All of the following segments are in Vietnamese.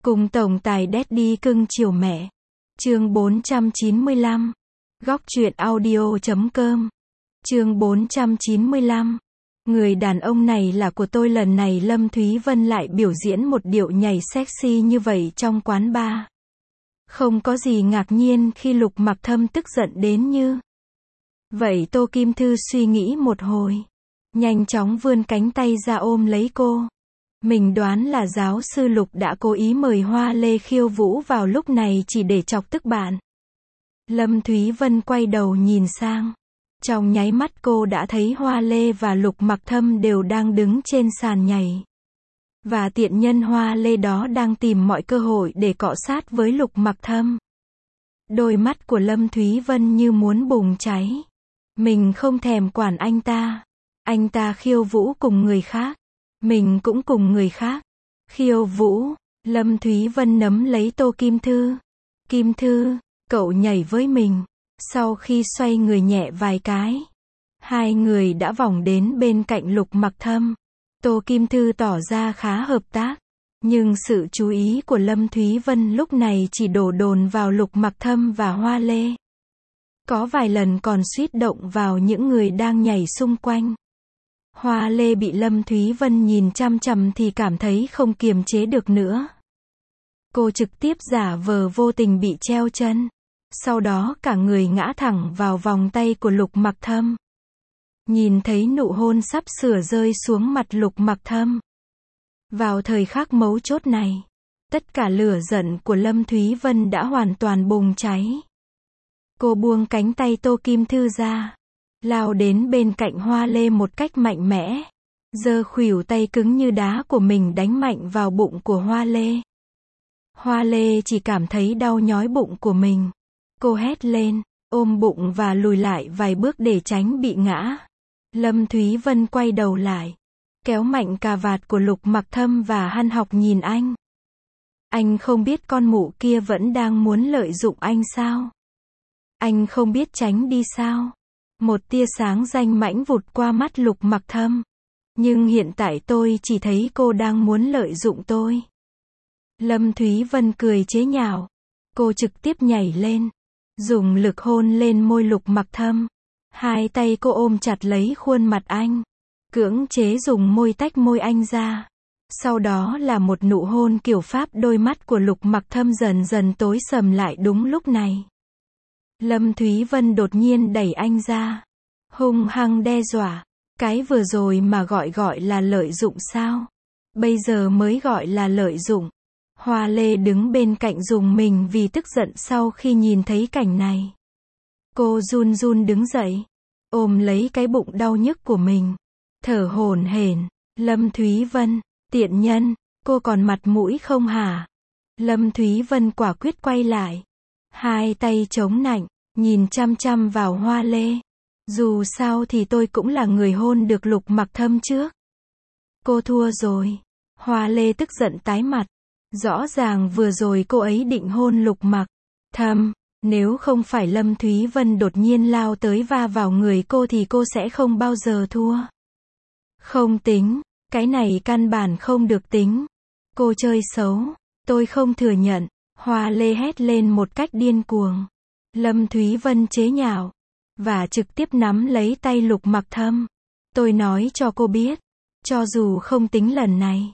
Cùng tổng tài Daddy cưng chiều mẹ. Chương 495. Góc truyện audio.com. Chương 495. Người đàn ông này là của tôi. Lần này Lâm Thúy Vân lại biểu diễn một điệu nhảy sexy như vậy trong quán bar. Không có gì ngạc nhiên khi Lục Mặc Thâm tức giận đến như vậy. Tô Kim Thư suy nghĩ một hồi, nhanh chóng vươn cánh tay ra ôm lấy cô. Mình đoán là giáo sư Lục đã cố ý mời Hoa Lê khiêu vũ vào lúc này chỉ để chọc tức bạn. Lâm Thúy Vân quay đầu nhìn sang. Trong nháy mắt cô đã thấy Hoa Lê và Lục Mặc Thâm đều đang đứng trên sàn nhảy. Và tiện nhân Hoa Lê đó đang tìm mọi cơ hội để cọ sát với Lục Mặc Thâm. Đôi mắt của Lâm Thúy Vân như muốn bùng cháy. Mình không thèm quản anh ta. Anh ta khiêu vũ cùng người khác. Mình cũng cùng người khác. Khiêu vũ. Lâm Thúy Vân nắm lấy Tô Kim Thư. Kim Thư, cậu nhảy với mình. Sau khi xoay người nhẹ vài cái, hai người đã vòng đến bên cạnh Lục Mặc Thâm. Tô Kim Thư tỏ ra khá hợp tác. Nhưng sự chú ý của Lâm Thúy Vân lúc này chỉ đổ dồn vào Lục Mặc Thâm và Hoa Lê. Có vài lần còn suýt động vào những người đang nhảy xung quanh. Hoa Lê bị Lâm Thúy Vân nhìn chằm chằm thì cảm thấy không kiềm chế được nữa. Cô trực tiếp giả vờ vô tình bị treo chân. Sau đó cả người ngã thẳng vào vòng tay của Lục Mặc Thâm. Nhìn thấy nụ hôn sắp sửa rơi xuống mặt Lục Mặc Thâm. Vào thời khắc mấu chốt này, tất cả lửa giận của Lâm Thúy Vân đã hoàn toàn bùng cháy. Cô buông cánh tay Tô Kim Thư ra, lao đến bên cạnh Hoa Lê một cách mạnh mẽ, giơ khuỷu tay cứng như đá của mình đánh mạnh vào bụng của Hoa Lê. Hoa Lê chỉ cảm thấy đau nhói bụng của mình. Cô hét lên, ôm bụng và lùi lại vài bước để tránh bị ngã. Lâm Thúy Vân quay đầu lại, kéo mạnh cà vạt của Lục Mặc Thâm và hằn học nhìn anh. Anh không biết con mụ kia vẫn đang muốn lợi dụng anh sao? Anh không biết tránh đi sao? Một tia sáng danh mãnh vụt qua mắt Lục Mặc Thâm. Nhưng hiện tại tôi chỉ thấy cô đang muốn lợi dụng tôi. Lâm Thúy Vân cười chế nhạo. Cô trực tiếp nhảy lên, dùng lực hôn lên môi Lục Mặc Thâm. Hai tay cô ôm chặt lấy khuôn mặt anh, cưỡng chế dùng môi tách môi anh ra. Sau đó là một nụ hôn kiểu Pháp. Đôi mắt của Lục Mặc Thâm dần dần tối sầm lại đúng lúc này. Lâm Thúy Vân đột nhiên đẩy anh ra, hung hăng đe dọa. Cái vừa rồi mà gọi là lợi dụng sao? Bây giờ mới gọi là lợi dụng. Hoa Lê đứng bên cạnh rùng mình vì tức giận sau khi nhìn thấy cảnh này. Cô run run đứng dậy, ôm lấy cái bụng đau nhức của mình, thở hổn hển. Lâm Thúy Vân, tiện nhân, cô còn mặt mũi không hả? Lâm Thúy Vân quả quyết quay lại, hai tay chống nạnh, nhìn chăm chăm vào Hoa Lê. Dù sao thì tôi cũng là người hôn được Lục Mặc Thâm trước. Cô thua rồi. Hoa Lê tức giận tái mặt. Rõ ràng vừa rồi cô ấy định hôn Lục Mặc Thâm. Nếu không phải Lâm Thúy Vân đột nhiên lao tới va vào người cô thì cô sẽ không bao giờ thua. Không tính, cái này căn bản không được tính. Cô chơi xấu, tôi không thừa nhận. Hoa Lê hét lên một cách điên cuồng. Lâm Thúy Vân chế nhạo và trực tiếp nắm lấy tay Lục Mặc Thâm. Tôi nói cho cô biết, cho dù không tính lần này,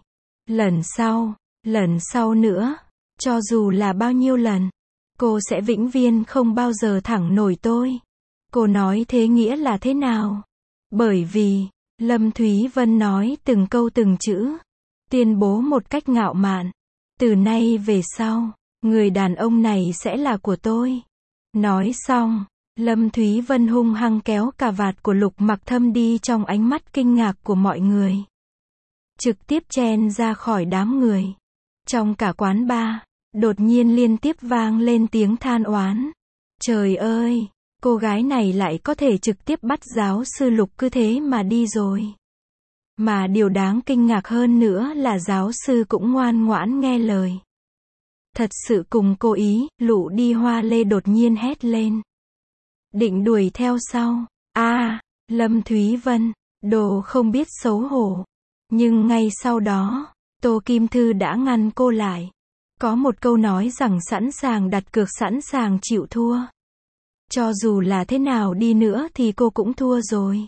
lần sau nữa, cho dù là bao nhiêu lần, cô sẽ vĩnh viễn không bao giờ thẳng nổi tôi. Cô nói thế nghĩa là thế nào? Bởi vì, Lâm Thúy Vân nói từng câu từng chữ, tuyên bố một cách ngạo mạn. Từ nay về sau, người đàn ông này sẽ là của tôi. Nói xong, Lâm Thúy Vân hung hăng kéo cà vạt của Lục Mặc Thâm đi trong ánh mắt kinh ngạc của mọi người. Trực tiếp chen ra khỏi đám người. Trong cả quán bar, đột nhiên liên tiếp vang lên tiếng than oán. Trời ơi, cô gái này lại có thể trực tiếp bắt giáo sư Lục cứ thế mà đi rồi. Mà điều đáng kinh ngạc hơn nữa là giáo sư cũng ngoan ngoãn nghe lời. Thật sự cùng cô ý, lụ đi. Hoa Lê đột nhiên hét lên, định đuổi theo sau. Lâm Thúy Vân, đồ không biết xấu hổ. Nhưng ngay sau đó, Tô Kim Thư đã ngăn cô lại. Có một câu nói rằng sẵn sàng đặt cược sẵn sàng chịu thua. Cho dù là thế nào đi nữa thì cô cũng thua rồi.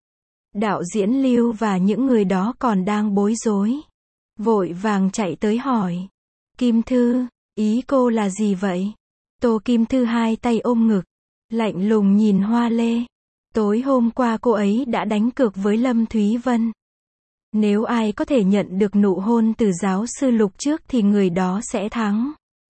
Đạo diễn Lưu và những người đó còn đang bối rối. Vội vàng chạy tới hỏi. Kim Thư, ý cô là gì vậy? Tô Kim Thư hai tay ôm ngực, lạnh lùng nhìn Hoa Lê. Tối hôm qua cô ấy đã đánh cược với Lâm Thúy Vân. Nếu ai có thể nhận được nụ hôn từ giáo sư Lục trước thì người đó sẽ thắng.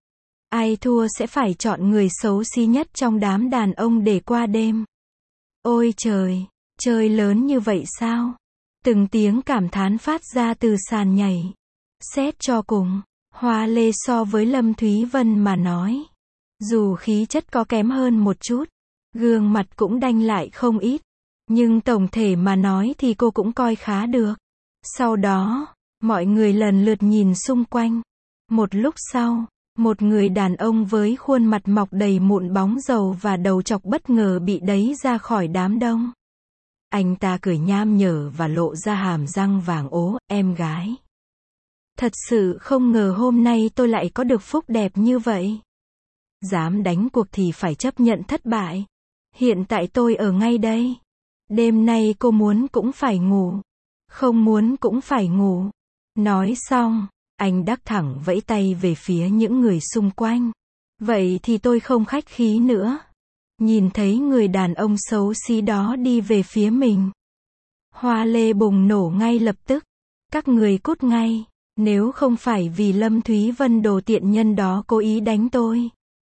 Ai thua sẽ phải chọn người xấu xí nhất trong đám đàn ông để qua đêm. Ôi trời, chơi lớn như vậy sao? Từng tiếng cảm thán phát ra từ sàn nhảy. Xét cho cùng, Hoa Lê so với Lâm Thúy Vân mà nói, dù khí chất có kém hơn một chút, gương mặt cũng đanh lại không ít, nhưng tổng thể mà nói thì cô cũng coi khá được. Sau đó, mọi người lần lượt nhìn xung quanh. Một lúc sau, một người đàn ông với khuôn mặt mọc đầy mụn bóng dầu và đầu trọc bất ngờ bị đẩy ra khỏi đám đông. Anh ta cười nham nhở và lộ ra hàm răng vàng ố, em gái. Thật sự không ngờ hôm nay tôi lại có được phúc đẹp như vậy. Dám đánh cuộc thì phải chấp nhận thất bại. Hiện tại tôi ở ngay đây. Đêm nay cô muốn cũng phải ngủ. Không muốn cũng phải ngủ. Nói xong, anh đắc thẳng vẫy tay về phía những người xung quanh. Vậy thì tôi không khách khí nữa. Nhìn thấy người đàn ông xấu xí đó đi về phía mình. Hoa Lê bùng nổ ngay lập tức. Các người cút ngay. Nếu không phải vì Lâm Thúy Vân đồ tiện nhân đó cố ý đánh tôi.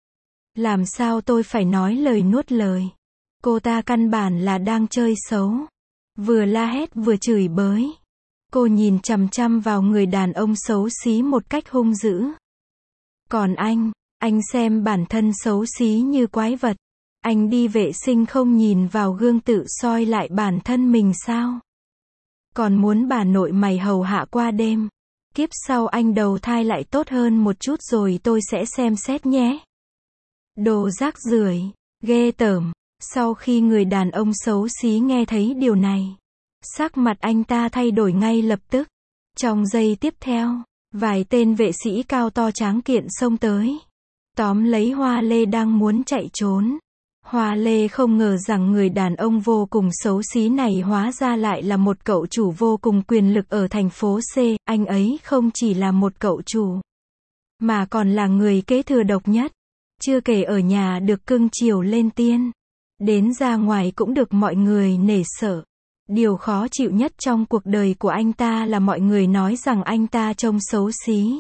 Làm sao tôi phải nói lời nuốt lời. Cô ta căn bản là đang chơi xấu. Vừa la hét vừa chửi bới. Cô nhìn chằm chằm vào người đàn ông xấu xí một cách hung dữ. Còn anh xem bản thân xấu xí như quái vật. Anh đi vệ sinh không nhìn vào gương tự soi lại bản thân mình sao? Còn muốn bà nội mày hầu hạ qua đêm. Kiếp sau anh đầu thai lại tốt hơn một chút rồi tôi sẽ xem xét nhé. Đồ rác rưởi, ghê tởm. Sau khi người đàn ông xấu xí nghe thấy điều này, sắc mặt anh ta thay đổi ngay lập tức. Trong giây tiếp theo, vài tên vệ sĩ cao to tráng kiện xông tới, tóm lấy Hoa Lê đang muốn chạy trốn. Hoa Lê không ngờ rằng người đàn ông vô cùng xấu xí này hóa ra lại là một cậu chủ vô cùng quyền lực ở thành phố C. Anh ấy không chỉ là một cậu chủ, mà còn là người kế thừa độc nhất. Chưa kể ở nhà được cưng chiều lên tiên, đến ra ngoài cũng được mọi người nể sợ. Điều khó chịu nhất trong cuộc đời của anh ta là mọi người nói rằng anh ta trông xấu xí.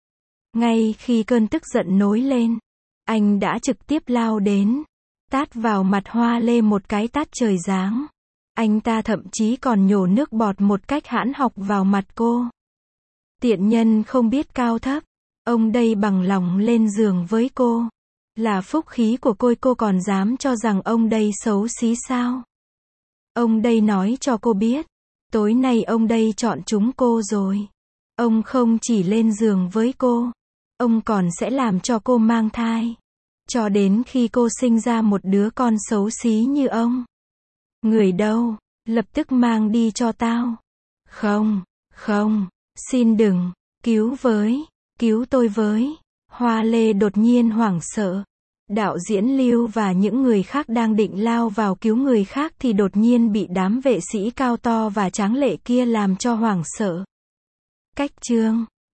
Ngay khi cơn tức giận nổi lên, anh đã trực tiếp lao đến, tát vào mặt Hoa Lê một cái tát trời giáng. Anh ta thậm chí còn nhổ nước bọt một cách hãn học vào mặt cô. Tiện nhân không biết cao thấp, ông đây bằng lòng lên giường với cô. Là phúc khí của cô còn dám cho rằng ông đây xấu xí sao? Ông đây nói cho cô biết, tối nay ông đây chọn chúng cô rồi. Ông không chỉ lên giường với cô, ông còn sẽ làm cho cô mang thai. Cho đến khi cô sinh ra một đứa con xấu xí như ông. Người đâu? Lập tức mang đi cho tao. Không, xin đừng, cứu tôi với. Hoa Lê đột nhiên hoảng sợ. Đạo diễn Lưu và những người khác đang định lao vào cứu người khác thì đột nhiên bị đám vệ sĩ cao to và tráng lệ kia làm cho hoảng sợ. Cách chương